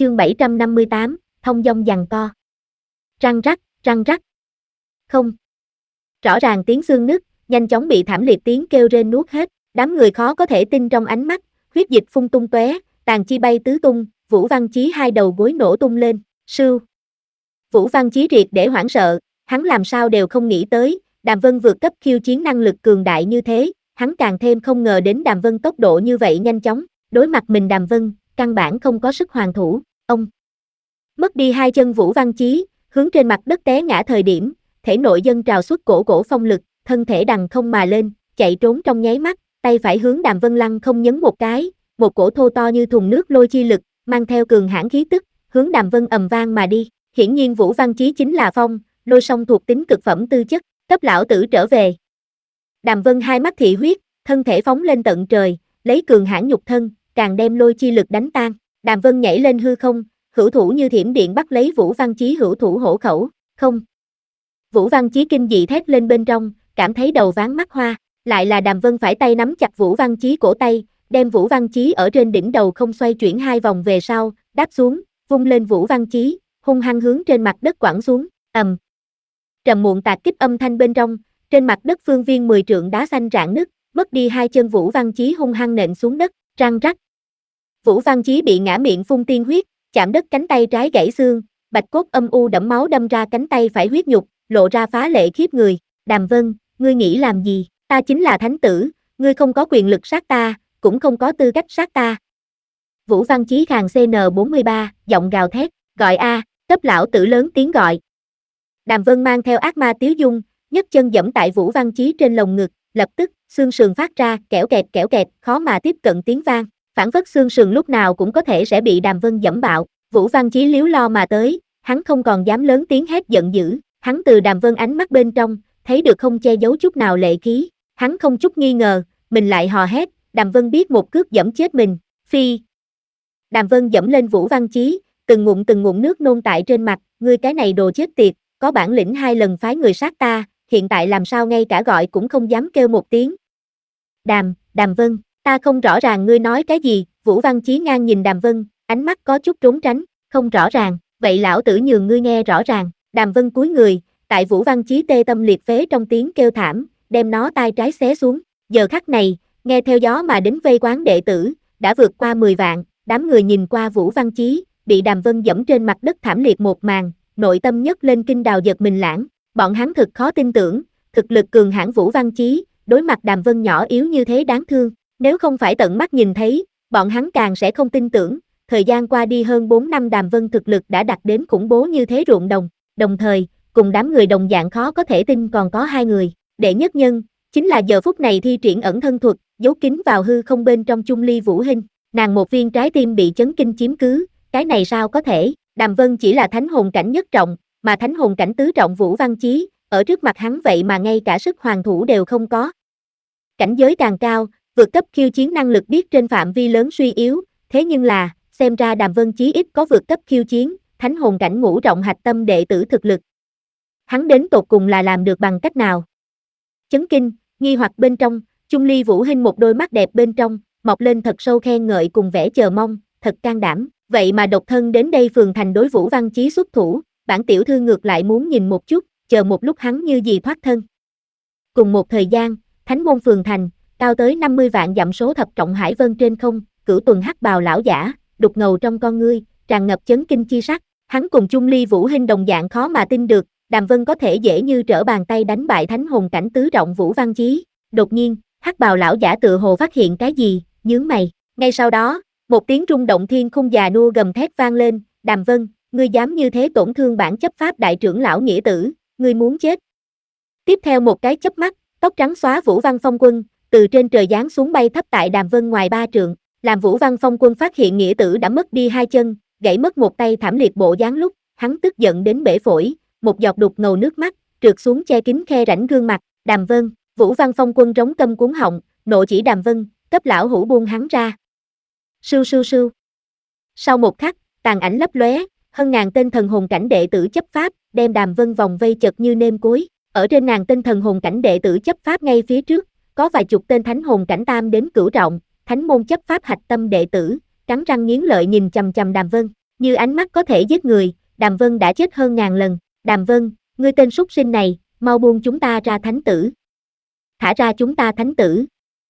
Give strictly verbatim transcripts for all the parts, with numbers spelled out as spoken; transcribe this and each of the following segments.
Chương bảy trăm năm mươi tám, thông dong giằng co. Răng rắc, răng rắc. Không. Rõ ràng tiếng xương nứt, nhanh chóng bị thảm liệt tiếng kêu rên nuốt hết, đám người khó có thể tin trong ánh mắt, huyết dịch phun tung tóe, tàn chi bay tứ tung, Vũ Văn Chí hai đầu gối nổ tung lên, sưu. Vũ Văn Chí triệt để hoảng sợ, hắn làm sao đều không nghĩ tới, Đàm Vân vượt cấp khiêu chiến năng lực cường đại như thế, hắn càng thêm không ngờ đến Đàm Vân tốc độ như vậy nhanh chóng, đối mặt mình Đàm Vân, căn bản không có sức hoàn thủ, ông. Mất đi hai chân Vũ Văn Chí, hướng trên mặt đất té ngã thời điểm, thể nội dâng trào xuất cổ cổ phong lực, thân thể đằng không mà lên, chạy trốn trong nháy mắt, tay phải hướng Đàm Vân lăng không nhấn một cái, một cổ thô to như thùng nước lôi chi lực, mang theo cường hãn khí tức, hướng Đàm Vân ầm vang mà đi. Hiển nhiên Vũ Văn Chí chính là phong, lôi song thuộc tính cực phẩm tư chất, cấp lão tử trở về. Đàm Vân hai mắt thị huyết, thân thể phóng lên tận trời, lấy cường hãn nhục thân, càng đem lôi chi lực đánh tan. Đàm Vân nhảy lên hư không, hữu thủ như thiểm điện bắt lấy Vũ Văn Chí hữu thủ hổ khẩu, không. Vũ Văn Chí kinh dị thét lên bên trong, cảm thấy đầu váng mắt hoa, lại là Đàm Vân phải tay nắm chặt Vũ Văn Chí cổ tay, đem Vũ Văn Chí ở trên đỉnh đầu không xoay chuyển hai vòng về sau, đáp xuống, vung lên Vũ Văn Chí, hung hăng hướng trên mặt đất quẳng xuống, ầm. Trầm muộn tạc kích âm thanh bên trong, trên mặt đất phương viên mười trượng đá xanh rạn nứt, mất đi hai chân Vũ Văn Chí hung hăng nện xuống đất, răng rắc. Vũ Văn Chí bị ngã miệng phun tiên huyết, chạm đất cánh tay trái gãy xương, bạch cốt âm u đẫm máu đâm ra cánh tay phải huyết nhục, lộ ra phá lệ khiếp người. Đàm Vân, ngươi nghĩ làm gì? Ta chính là thánh tử, ngươi không có quyền lực sát ta, cũng không có tư cách sát ta. Vũ Văn Chí khàn C N bốn mươi ba, giọng gào thét, gọi a, cấp lão tử lớn tiếng gọi. Đàm Vân mang theo ác ma tiếu dung, nhấc chân giẫm tại Vũ Văn Chí trên lồng ngực, lập tức, xương sườn phát ra, kẽo kẹt kẽo kẹt, khó mà tiếp cận tiếng vang, phản phất xương sườn lúc nào cũng có thể sẽ bị Đàm Vân giẫm bạo. Vũ Văn Chí liếu lo mà tới, hắn không còn dám lớn tiếng hét giận dữ, hắn từ Đàm Vân ánh mắt bên trong, thấy được không che giấu chút nào lệ khí, hắn không chút nghi ngờ, mình lại hò hét, Đàm Vân biết một cước giẫm chết mình, phi. Đàm Vân giẫm lên Vũ Văn Chí, từng ngụm từng ngụm nước nôn tại trên mặt, ngươi cái này đồ chết tiệt, có bản lĩnh hai lần phái người sát ta, hiện tại làm sao ngay cả gọi cũng không dám kêu một tiếng. Đàm, Đàm Vân, ta không rõ ràng ngươi nói cái gì, Vũ Văn Chí ngang nhìn Đàm Vân, ánh mắt có chút trốn tránh, không rõ ràng, vậy lão tử nhường ngươi nghe rõ ràng. Đàm Vân cúi người, tại Vũ Văn Chí tê tâm liệt phế trong tiếng kêu thảm, đem nó tai trái xé xuống, giờ khắc này, nghe theo gió mà đến vây quán đệ tử, đã vượt qua mười vạn, đám người nhìn qua Vũ Văn Chí, bị Đàm Vân giẫm trên mặt đất thảm liệt một màn, nội tâm nhấc lên kinh đào giật mình lãng, bọn hắn thực khó tin tưởng, thực lực cường hãn Vũ Văn Chí, đối mặt Đàm Vân nhỏ yếu như thế đáng thương, nếu không phải tận mắt nhìn thấy, bọn hắn càng sẽ không tin tưởng, thời gian qua đi hơn bốn năm Đàm Vân thực lực đã đạt đến khủng bố như thế ruộng đồng, đồng thời, cùng đám người đồng dạng khó có thể tin còn có hai người, đệ nhất nhân, chính là giờ phút này thi triển ẩn thân thuật, giấu kín vào hư không bên trong Chung Ly Vũ Hinh, nàng một viên trái tim bị chấn kinh chiếm cứ, cái này sao có thể, Đàm Vân chỉ là thánh hồn cảnh nhất trọng, mà thánh hồn cảnh tứ trọng Vũ Văn Chí, ở trước mặt hắn vậy mà ngay cả sức hoàn thủ đều không có. Cảnh giới càng cao, vượt cấp khiêu chiến năng lực biết trên phạm vi lớn suy yếu, thế nhưng là, xem ra Đàm Vân chí ít có vượt cấp khiêu chiến, thánh hồn cảnh ngũ trọng hạch tâm đệ tử thực lực. Hắn đến tột cùng là làm được bằng cách nào? Chấn kinh, nghi hoặc bên trong, Chung Ly Vũ Hinh một đôi mắt đẹp bên trong, mọc lên thật sâu khen ngợi cùng vẻ chờ mong, thật can đảm, vậy mà độc thân đến đây phường thành đối Vũ Văn Chí xuất thủ, bản tiểu thư ngược lại muốn nhìn một chút, chờ một lúc hắn như gì thoát thân. Cùng một thời gian, Thánh môn phường thành, cao tới năm mươi vạn dặm số thập trọng hải vân trên không, cửu tuần hắc bào lão giả, đục ngầu trong con ngươi, tràn ngập chấn kinh chi sắc, hắn cùng Chung Ly Vũ Hinh đồng dạng khó mà tin được, Đàm Vân có thể dễ như trở bàn tay đánh bại thánh hồn cảnh tứ trọng Vũ Văn Chí. Đột nhiên, hắc bào lão giả tựa hồ phát hiện cái gì, nhướng mày. Ngay sau đó, một tiếng rung động thiên khung già nua gầm thét vang lên, Đàm Vân, ngươi dám như thế tổn thương bản chấp pháp đại trưởng lão nghĩa tử, ngươi muốn chết. Tiếp theo một cái chớp mắt, tóc trắng xóa Vũ Văn Phong Quân, từ trên trời giáng xuống bay thấp tại Đàm Vân ngoài ba trượng, làm Vũ Văn Phong Quân phát hiện nghĩa tử đã mất đi hai chân, gãy mất một tay thảm liệt bộ dáng lúc, hắn tức giận đến bể phổi, một giọt đục ngầu nước mắt, trượt xuống che kín khe rãnh gương mặt, Đàm Vân, Vũ Văn Phong Quân rống câm cuốn họng, nộ chỉ Đàm Vân, cấp lão hủ buông hắn ra. Sưu sưu sưu. Sau một khắc, tàn ảnh lấp lóe, hơn ngàn tên thần hồn cảnh đệ tử chấp pháp, đem Đàm Vân vòng vây chật như nêm cối, ở trên ngàn tên thần hồn cảnh đệ tử chấp pháp ngay phía trước, có vài chục tên thánh hồn cảnh tam đến cửu trọng, thánh môn chấp pháp hạch tâm đệ tử, cắn răng nghiến lợi nhìn chằm chằm Đàm Vân. Như ánh mắt có thể giết người, Đàm Vân đã chết hơn ngàn lần. Đàm Vân, ngươi tên súc sinh này, mau buông chúng ta ra thánh tử. Thả ra chúng ta thánh tử.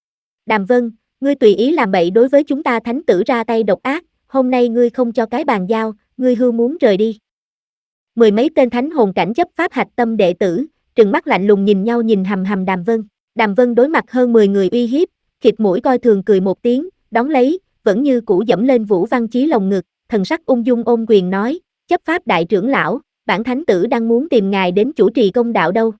Đàm Vân, ngươi tùy ý làm bậy đối với chúng ta thánh tử ra tay độc ác, hôm nay ngươi không cho cái bàn giao, ngươi hưu muốn rời đi. Mười mấy tên thánh hồn cảnh chấp pháp hạch tâm đệ tử, trừng mắt lạnh lùng nhìn nhau nhìn hầm hầm Đàm Vân. Đàm Vân đối mặt hơn mười người uy hiếp, khịt mũi coi thường cười một tiếng, đón lấy, vẫn như cũ dẫm lên Vũ Văn Chí lồng ngực, thần sắc ung dung ôm quyền nói, chấp pháp đại trưởng lão, bản thánh tử đang muốn tìm ngài đến chủ trì công đạo đâu.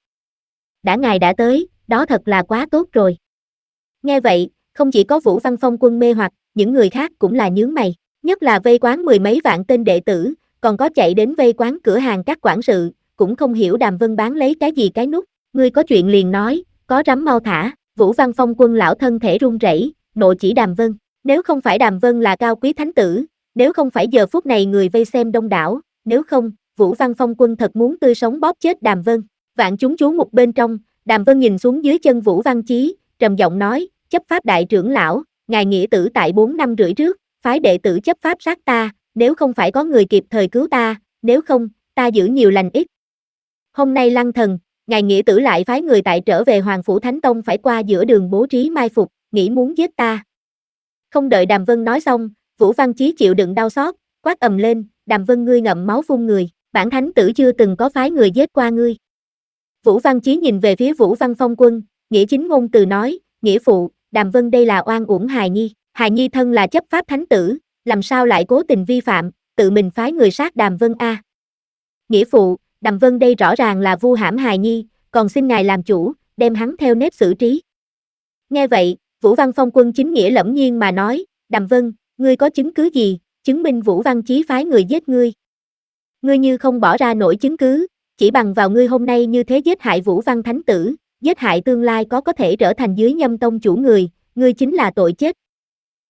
Đã ngài đã tới, đó thật là quá tốt rồi. Nghe vậy, không chỉ có Vũ Văn Phong Quân mê hoặc, những người khác cũng là nhướng mày, nhất là vây quán mười mấy vạn tên đệ tử, còn có chạy đến vây quán cửa hàng các quản sự, cũng không hiểu Đàm Vân bán lấy cái gì cái nút, ngươi có chuyện liền nói, có rắm mau thả. Vũ Văn Phong Quân lão thân thể run rẩy, nộ chỉ Đàm Vân, nếu không phải Đàm Vân là cao quý thánh tử, nếu không phải giờ phút này người vây xem đông đảo, nếu không, Vũ Văn Phong Quân thật muốn tươi sống bóp chết Đàm Vân. Vạn chúng chú mục bên trong, Đàm Vân nhìn xuống dưới chân Vũ Văn Chí, trầm giọng nói, chấp pháp đại trưởng lão, ngài nghĩa tử tại bốn năm rưỡi trước, phái đệ tử chấp pháp sát ta, nếu không phải có người kịp thời cứu ta, nếu không, ta giữ nhiều lành ít. Hôm nay Lăng Thần, ngài nghĩa tử lại phái người tại trở về Hoàng Phủ Thánh Tông phải qua giữa đường bố trí mai phục, nghĩ muốn giết ta. Không đợi Đàm Vân nói xong, Vũ Văn Chí chịu đựng đau xót, quát ầm lên, Đàm Vân ngươi ngậm máu phun người, bản thánh tử chưa từng có phái người giết qua ngươi. Vũ Văn Chí nhìn về phía Vũ Văn Phong Quân, nghĩa chính ngôn từ nói, nghĩa phụ, Đàm Vân đây là oan uổng hài nhi, hài nhi thân là chấp pháp thánh tử, làm sao lại cố tình vi phạm, tự mình phái người sát Đàm Vân a. À. Nghĩa phụ, Đàm Vân đây rõ ràng là vu hãm hài nhi, còn xin ngài làm chủ, đem hắn theo nếp xử trí. Nghe vậy, Vũ Văn Phong Quân chính nghĩa lẫm nhiên mà nói, Đàm Vân, ngươi có chứng cứ gì, chứng minh Vũ Văn Chí phái người giết ngươi? Ngươi như không bỏ ra nổi chứng cứ, chỉ bằng vào ngươi hôm nay như thế giết hại Vũ Văn Thánh Tử, giết hại tương lai có có thể trở thành dưới Nhâm Tông chủ người, ngươi chính là tội chết,